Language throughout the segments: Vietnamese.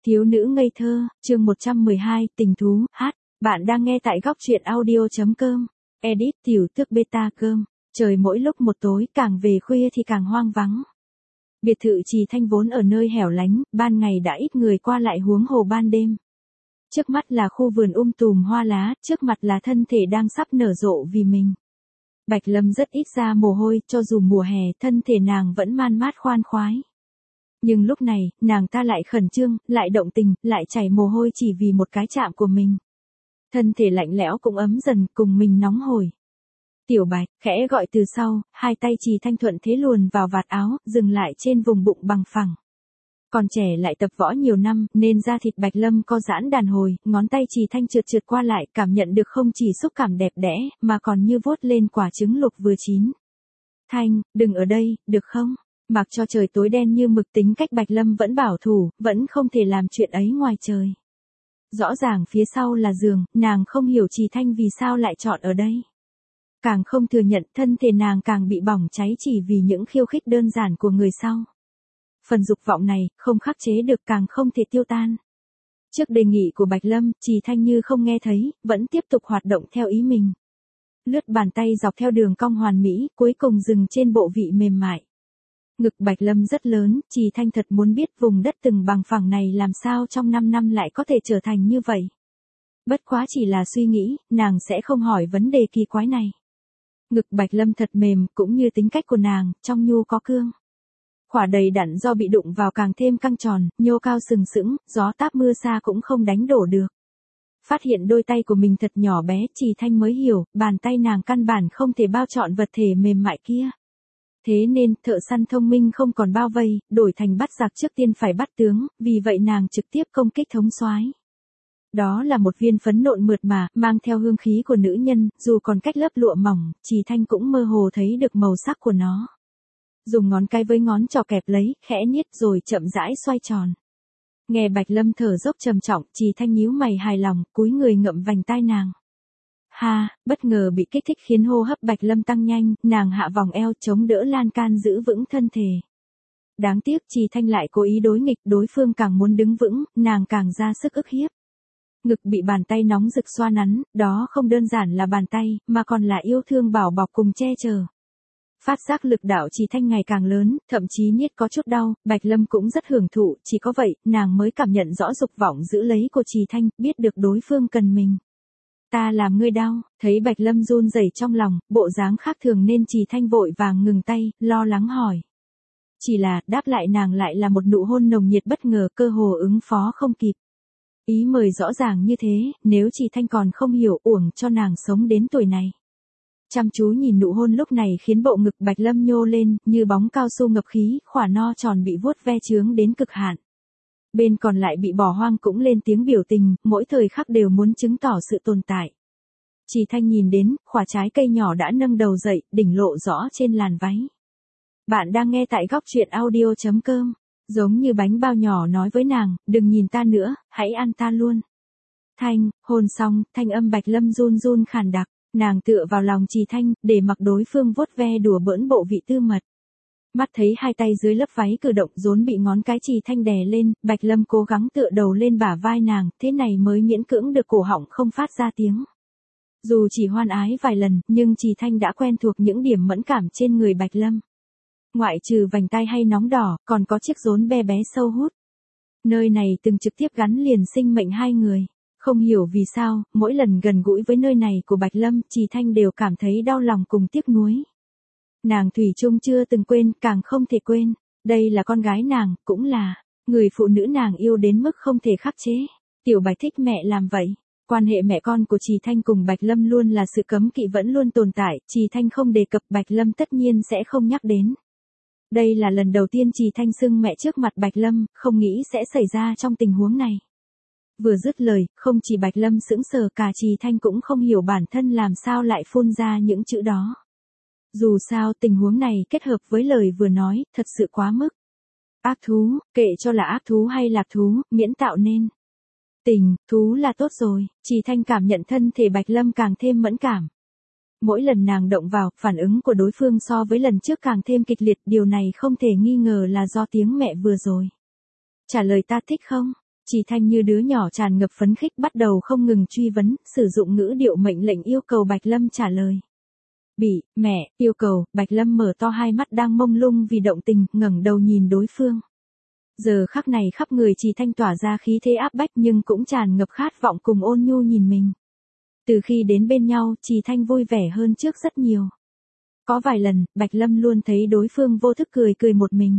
Thiếu nữ ngây thơ, chương 112, tình thú, hát. Bạn đang nghe tại góc truyện audio.com. Edit tiểu thức beta cơm. Trời mỗi lúc một tối, càng về khuya thì càng hoang vắng. Biệt thự Trì Thanh vốn ở nơi hẻo lánh, ban ngày đã ít người qua lại huống hồ ban đêm. Trước mắt là khu vườn tùm hoa lá, trước mặt là thân thể đang sắp nở rộ vì mình. Bạch Lâm rất ít ra mồ hôi, cho dù mùa hè, thân thể nàng vẫn man mát khoan khoái. Nhưng lúc này, nàng ta lại khẩn trương, lại động tình, lại chảy mồ hôi chỉ vì một cái chạm của mình. Thân thể lạnh lẽo cũng ấm dần, cùng mình nóng hổi. Tiểu Bạch, khẽ gọi từ sau, hai tay Trì Thanh thuận thế luồn vào vạt áo, dừng lại trên vùng bụng bằng phẳng. Còn trẻ lại tập võ nhiều năm, nên da thịt Bạch Lâm co giãn đàn hồi, ngón tay Trì Thanh trượt trượt qua lại, cảm nhận được không chỉ xúc cảm đẹp đẽ, mà còn như vuốt lên quả trứng luộc vừa chín. Thanh, đừng ở đây, được không? Mặc cho trời tối đen như mực, tính cách Bạch Lâm vẫn bảo thủ, vẫn không thể làm chuyện ấy ngoài trời. Rõ ràng phía sau là giường, nàng không hiểu Trì Thanh vì sao lại chọn ở đây. Càng không thừa nhận, thân thể nàng càng bị bỏng cháy chỉ vì những khiêu khích đơn giản của người sau. Phần dục vọng này, không khắc chế được, càng không thể tiêu tan. Trước đề nghị của Bạch Lâm, Trì Thanh như không nghe thấy, vẫn tiếp tục hoạt động theo ý mình. Lướt bàn tay dọc theo đường cong hoàn mỹ, cuối cùng dừng trên bộ vị mềm mại. Ngực Bạch Lâm rất lớn, Trì Thanh thật muốn biết vùng đất từng bằng phẳng này làm sao trong 5 năm lại có thể trở thành như vậy. Bất quá chỉ là suy nghĩ, nàng sẽ không hỏi vấn đề kỳ quái này. Ngực Bạch Lâm thật mềm, cũng như tính cách của nàng, trong nhu có cương. Khỏa đầy đặn do bị đụng vào càng thêm căng tròn, nhô cao sừng sững, gió táp mưa xa cũng không đánh đổ được. Phát hiện đôi tay của mình thật nhỏ bé, Trì Thanh mới hiểu, bàn tay nàng căn bản không thể bao trọn vật thể mềm mại kia. Thế nên, thợ săn thông minh không còn bao vây, đổi thành bắt giặc trước tiên phải bắt tướng, vì vậy nàng trực tiếp công kích thống soái. Đó là một viên phấn nộn mượt mà, mang theo hương khí của nữ nhân, dù còn cách lớp lụa mỏng, Trì Thanh cũng mơ hồ thấy được màu sắc của nó. Dùng ngón cái với ngón trỏ kẹp lấy, khẽ niết rồi chậm rãi xoay tròn. Nghe Bạch Lâm thở dốc trầm trọng, Trì Thanh nhíu mày hài lòng, cúi người ngậm vành tai nàng. Ha, bất ngờ bị kích thích khiến hô hấp Bạch Lâm tăng nhanh, nàng hạ vòng eo chống đỡ lan can giữ vững thân thể. Đáng tiếc Trì Thanh lại cố ý đối nghịch, đối phương càng muốn đứng vững, nàng càng ra sức ức hiếp. Ngực bị bàn tay nóng rực xoa nắn, đó không đơn giản là bàn tay, mà còn là yêu thương bảo bọc cùng che chở. Phát giác lực đạo Trì Thanh ngày càng lớn, thậm chí niết có chút đau, Bạch Lâm cũng rất hưởng thụ, chỉ có vậy, nàng mới cảm nhận rõ dục vọng giữ lấy của Trì Thanh, biết được đối phương cần mình. Ta làm ngươi đau, thấy Bạch Lâm run rẩy trong lòng, bộ dáng khác thường nên Trì Thanh vội vàng ngừng tay, lo lắng hỏi. Chỉ là, đáp lại nàng lại là một nụ hôn nồng nhiệt bất ngờ, cơ hồ ứng phó không kịp. Ý mời rõ ràng như thế, nếu Trì Thanh còn không hiểu, uổng cho nàng sống đến tuổi này. Chăm chú nhìn nụ hôn lúc này khiến bộ ngực Bạch Lâm nhô lên, như bóng cao su ngập khí, khỏa no tròn bị vuốt ve chướng đến cực hạn. Bên còn lại bị bỏ hoang cũng lên tiếng biểu tình, mỗi thời khắc đều muốn chứng tỏ sự tồn tại. Trì Thanh nhìn đến, khỏa trái cây nhỏ đã nâng đầu dậy, đỉnh lộ rõ trên làn váy. Bạn đang nghe tại góc truyện audio.com. Giống như bánh bao nhỏ nói với nàng, đừng nhìn ta nữa, hãy ăn ta luôn. Thanh, hôn xong, thanh âm Bạch Lâm run run khàn đặc, nàng tựa vào lòng Trì Thanh, để mặc đối phương vuốt ve đùa bỡn bộ vị tư mật. Mắt thấy hai tay dưới lớp váy cử động rốn bị ngón cái Trì Thanh đè lên, Bạch Lâm cố gắng tựa đầu lên bả vai nàng, thế này mới miễn cưỡng được cổ họng không phát ra tiếng. Dù chỉ hoan ái vài lần, nhưng Trì Thanh đã quen thuộc những điểm mẫn cảm trên người Bạch Lâm. Ngoại trừ vành tai hay nóng đỏ, còn có chiếc rốn be bé sâu hút. Nơi này từng trực tiếp gắn liền sinh mệnh hai người. Không hiểu vì sao, mỗi lần gần gũi với nơi này của Bạch Lâm, Trì Thanh đều cảm thấy đau lòng cùng tiếc nuối. Nàng thủy chung chưa từng quên, càng không thể quên. Đây là con gái nàng, cũng là người phụ nữ nàng yêu đến mức không thể khắc chế. Tiểu Bạch thích mẹ làm vậy. Quan hệ mẹ con của Trì Thanh cùng Bạch Lâm luôn là sự cấm kỵ vẫn luôn tồn tại, Trì Thanh không đề cập, Bạch Lâm tất nhiên sẽ không nhắc đến. Đây là lần đầu tiên Trì Thanh xưng mẹ trước mặt Bạch Lâm, không nghĩ sẽ xảy ra trong tình huống này. Vừa dứt lời, không chỉ Bạch Lâm sững sờ, cả Trì Thanh cũng không hiểu bản thân làm sao lại phun ra những chữ đó. Dù sao tình huống này kết hợp với lời vừa nói, thật sự quá mức. Ác thú, kệ cho là ác thú hay lạc thú, miễn tạo nên tình, thú là tốt rồi, Trì Thanh cảm nhận thân thể Bạch Lâm càng thêm mẫn cảm. Mỗi lần nàng động vào, phản ứng của đối phương so với lần trước càng thêm kịch liệt, điều này không thể nghi ngờ là do tiếng mẹ vừa rồi. Trả lời ta thích không? Trì Thanh như đứa nhỏ tràn ngập phấn khích bắt đầu không ngừng truy vấn, sử dụng ngữ điệu mệnh lệnh yêu cầu Bạch Lâm trả lời. Mẹ, yêu cầu. Bạch Lâm mở to hai mắt đang mông lung vì động tình, ngẩng đầu nhìn đối phương. Giờ khắc này khắp người Trì Thanh tỏa ra khí thế áp bách nhưng cũng tràn ngập khát vọng cùng ôn nhu nhìn mình. Từ khi đến bên nhau, Trì Thanh vui vẻ hơn trước rất nhiều. Có vài lần, Bạch Lâm luôn thấy đối phương vô thức cười cười một mình.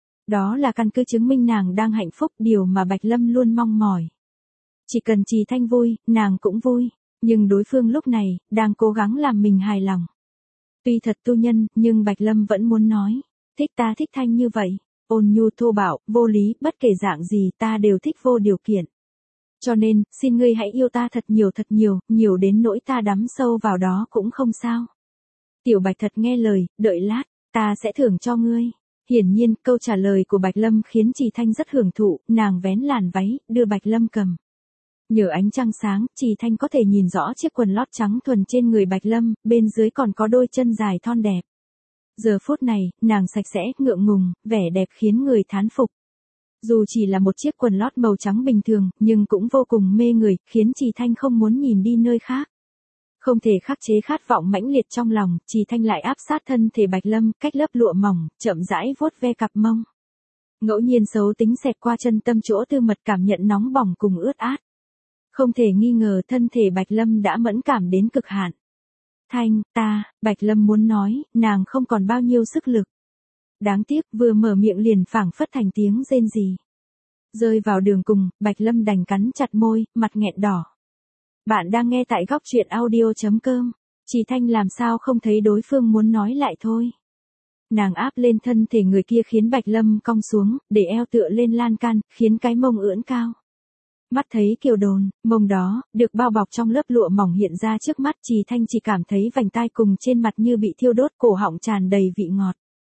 Đó là căn cứ chứng minh nàng đang hạnh phúc, điều mà Bạch Lâm luôn mong mỏi. Chỉ cần Trì Thanh vui, nàng cũng vui, nhưng đối phương lúc này, đang cố gắng làm mình hài lòng. Tuy thật tu nhân, nhưng Bạch Lâm vẫn muốn nói, thích ta thích Thanh như vậy, ôn nhu thô bạo, vô lý, bất kể dạng gì ta đều thích vô điều kiện. Cho nên, xin ngươi hãy yêu ta thật nhiều, nhiều đến nỗi ta đắm sâu vào đó cũng không sao. Tiểu Bạch thật nghe lời, đợi lát, ta sẽ thưởng cho ngươi. Hiển nhiên, câu trả lời của Bạch Lâm khiến Trì Thanh rất hưởng thụ, nàng vén làn váy, đưa Bạch Lâm cầm. Nhờ ánh trăng sáng, Trì Thanh có thể nhìn rõ chiếc quần lót trắng thuần trên người Bạch Lâm, bên dưới còn có đôi chân dài thon đẹp. Giờ phút này, nàng sạch sẽ, ngượng ngùng, vẻ đẹp khiến người thán phục. Dù chỉ là một chiếc quần lót màu trắng bình thường, nhưng cũng vô cùng mê người, khiến Trì Thanh không muốn nhìn đi nơi khác. Không thể khắc chế khát vọng mãnh liệt trong lòng, Trì Thanh lại áp sát thân thể Bạch Lâm, cách lớp lụa mỏng, chậm rãi vuốt ve cặp mông. Ngẫu nhiên xấu tính xẹt qua chân tâm chỗ tư mật cảm nhận nóng bỏng cùng ướt át. Không thể nghi ngờ thân thể Bạch Lâm đã mẫn cảm đến cực hạn. Thanh, ta, Bạch Lâm muốn nói, nàng không còn bao nhiêu sức lực. Đáng tiếc, vừa mở miệng liền phảng phất thành tiếng rên rỉ. Rơi vào đường cùng, Bạch Lâm đành cắn chặt môi, mặt nghẹn đỏ. Bạn đang nghe tại góc truyện audio.com. Trì Thanh làm sao không thấy đối phương muốn nói lại thôi. Nàng áp lên thân thể người kia khiến Bạch Lâm cong xuống, để eo tựa lên lan can, khiến cái mông ưỡn cao. Mắt thấy kiều đồn, mông đó, được bao bọc trong lớp lụa mỏng hiện ra trước mắt, Trì Thanh chỉ cảm thấy vành tai cùng trên mặt như bị thiêu đốt, cổ họng tràn đầy vị ngọt.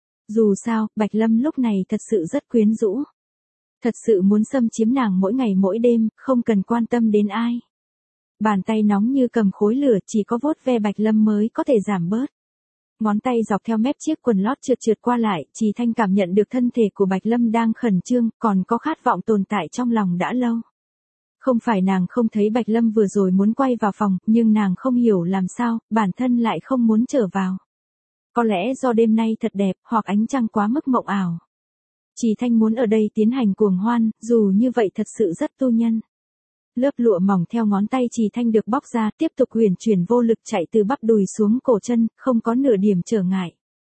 Dù sao, Bạch Lâm lúc này thật sự rất quyến rũ. Thật sự muốn xâm chiếm nàng mỗi ngày mỗi đêm, không cần quan tâm đến ai. Bàn tay nóng như cầm khối lửa, chỉ có vuốt ve Bạch Lâm mới có thể giảm bớt. Ngón tay dọc theo mép chiếc quần lót trượt qua lại, Trì Thanh cảm nhận được thân thể của Bạch Lâm đang khẩn trương, còn có khát vọng tồn tại trong lòng đã lâu. Không phải nàng không thấy Bạch Lâm vừa rồi muốn quay vào phòng, nhưng nàng không hiểu làm sao, bản thân lại không muốn trở vào. Có lẽ do đêm nay thật đẹp, hoặc ánh trăng quá mức mộng ảo. Trì Thanh muốn ở đây tiến hành cuồng hoan, dù như vậy thật sự rất tu nhân. Lớp lụa mỏng theo ngón tay Trì Thanh được bóc ra, tiếp tục huyền chuyển vô lực chạy từ bắp đùi xuống cổ chân, không có nửa điểm trở ngại.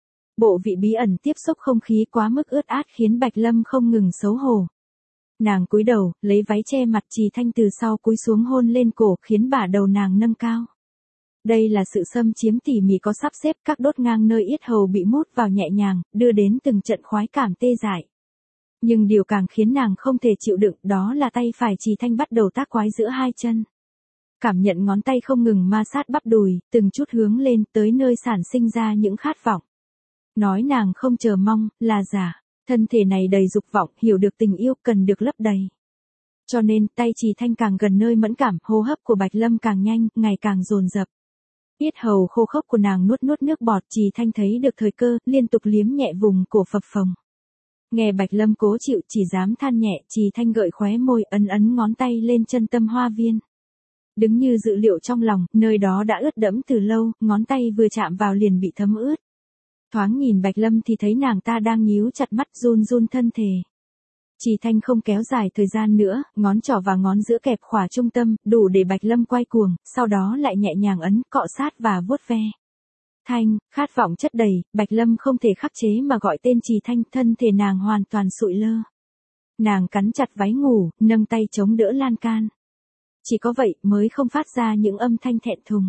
Bộ vị bí ẩn tiếp xúc không khí quá mức ướt át khiến Bạch Lâm không ngừng xấu hổ. Nàng cúi đầu, lấy váy che mặt, Trì Thanh từ sau cúi xuống hôn lên cổ, khiến bả đầu nàng nâng cao. Đây là sự xâm chiếm tỉ mỉ có sắp xếp, các đốt ngang nơi yết hầu bị mút vào nhẹ nhàng, đưa đến từng trận khoái cảm tê dại. Nhưng điều càng khiến nàng không thể chịu đựng đó là tay phải Trì Thanh bắt đầu tác quái giữa hai chân. Cảm nhận ngón tay không ngừng ma sát bắp đùi, từng chút hướng lên tới nơi sản sinh ra những khát vọng. Nói nàng không chờ mong, là giả. Thân thể này đầy dục vọng, hiểu được tình yêu cần được lấp đầy. Cho nên, tay Trì Thanh càng gần nơi mẫn cảm, hô hấp của Bạch Lâm càng nhanh, ngày càng dồn dập. Yết hầu khô khốc của nàng nuốt nước bọt, Trì Thanh thấy được thời cơ, liên tục liếm nhẹ vùng cổ phập phồng. Nghe Bạch Lâm cố chịu, chỉ dám than nhẹ, Trì Thanh gợi khóe môi, ấn ngón tay lên chân tâm hoa viên. Đứng như dự liệu trong lòng, nơi đó đã ướt đẫm từ lâu, ngón tay vừa chạm vào liền bị thấm ướt. Thoáng nhìn Bạch Lâm thì thấy nàng ta đang nhíu chặt mắt, run thân thể. Trì Thanh không kéo dài thời gian nữa, ngón trỏ và ngón giữa kẹp khỏa trung tâm, đủ để Bạch Lâm quay cuồng, sau đó lại nhẹ nhàng ấn, cọ sát và vuốt ve. Thanh, khát vọng chất đầy, Bạch Lâm không thể khắc chế mà gọi tên Trì Thanh, thân thể nàng hoàn toàn sụi lơ. Nàng cắn chặt váy ngủ, nâng tay chống đỡ lan can. Chỉ có vậy mới không phát ra những âm thanh thẹn thùng.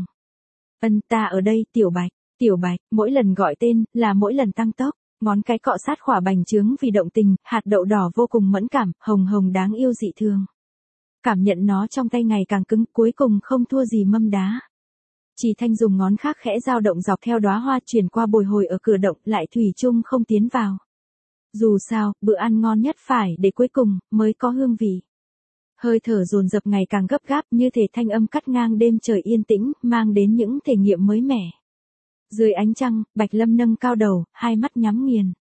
Ta ở đây, Tiểu Bạch. Tiểu Bạch, mỗi lần gọi tên, là mỗi lần tăng tốc, ngón cái cọ sát khỏa bành trướng vì động tình, hạt đậu đỏ vô cùng mẫn cảm, hồng đáng yêu dị thường. Cảm nhận nó trong tay ngày càng cứng, cuối cùng không thua gì mâm đá. Trì Thanh dùng ngón khác khẽ dao động dọc theo đóa hoa chuyển qua bồi hồi ở cửa động, lại thủy chung không tiến vào. Dù sao, bữa ăn ngon nhất phải để cuối cùng, mới có hương vị. Hơi thở dồn dập ngày càng gấp gáp, như thể thanh âm cắt ngang đêm trời yên tĩnh, mang đến những thể nghiệm mới mẻ. Dưới ánh trăng, Bạch Lâm nâng cao đầu, hai mắt nhắm nghiền.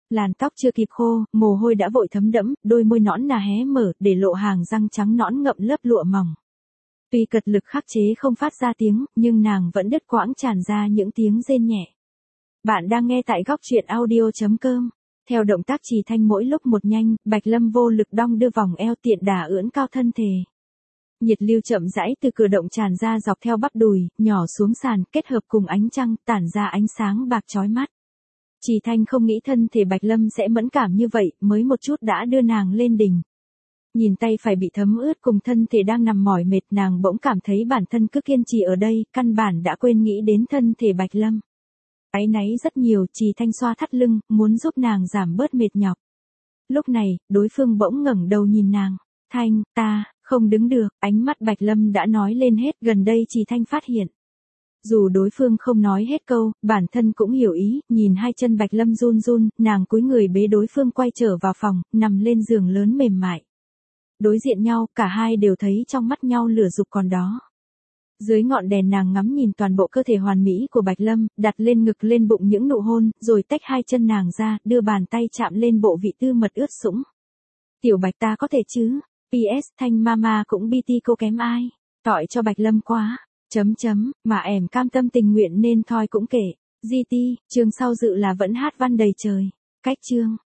Làn tóc chưa kịp khô, mồ hôi đã vội thấm đẫm, đôi môi nõn nà hé mở, để lộ hàng răng trắng nõn ngậm lớp lụa mỏng. Tuy cật lực khắc chế không phát ra tiếng, nhưng nàng vẫn đứt quãng tràn ra những tiếng rên nhẹ. Bạn đang nghe tại góc truyện audio.com. Theo động tác trì thanh mỗi lúc một nhanh, Bạch Lâm vô lực đong đưa vòng eo tiện đà ưỡn cao thân thể. Nhiệt lưu chậm rãi từ cửa động tràn ra dọc theo bắp đùi, nhỏ xuống sàn, kết hợp cùng ánh trăng, tản ra ánh sáng bạc chói mắt. Trì Thanh không nghĩ thân thể Bạch Lâm sẽ mẫn cảm như vậy, mới một chút đã đưa nàng lên đỉnh. Nhìn tay phải bị thấm ướt cùng thân thể đang nằm mỏi mệt, nàng bỗng cảm thấy bản thân cứ kiên trì ở đây, căn bản đã quên nghĩ đến thân thể Bạch Lâm. Áy náy rất nhiều, Trì Thanh xoa thắt lưng, muốn giúp nàng giảm bớt mệt nhọc. Lúc này, đối phương bỗng ngẩng đầu nhìn nàng. Thanh, ta, không đứng được, ánh mắt Bạch Lâm đã nói lên hết, gần đây Trì Thanh phát hiện. Dù đối phương không nói hết câu, bản thân cũng hiểu ý, nhìn hai chân Bạch Lâm run run, nàng cúi người bế đối phương quay trở vào phòng, nằm lên giường lớn mềm mại. Đối diện nhau, cả hai đều thấy trong mắt nhau lửa dục còn đó. Dưới ngọn đèn nàng ngắm nhìn toàn bộ cơ thể hoàn mỹ của Bạch Lâm, đặt lên ngực lên bụng những nụ hôn, rồi tách hai chân nàng ra, đưa bàn tay chạm lên bộ vị tư mật ướt sũng. Tiểu Bạch ta có thể chứ? PS Thanh Mama cũng BT cô kém ai? Tỏi cho Bạch Lâm quá. Mà ẻm cam tâm tình nguyện nên thôi cũng kể. GT, chương sau dự là vẫn hát văn đầy trời. Cách chương.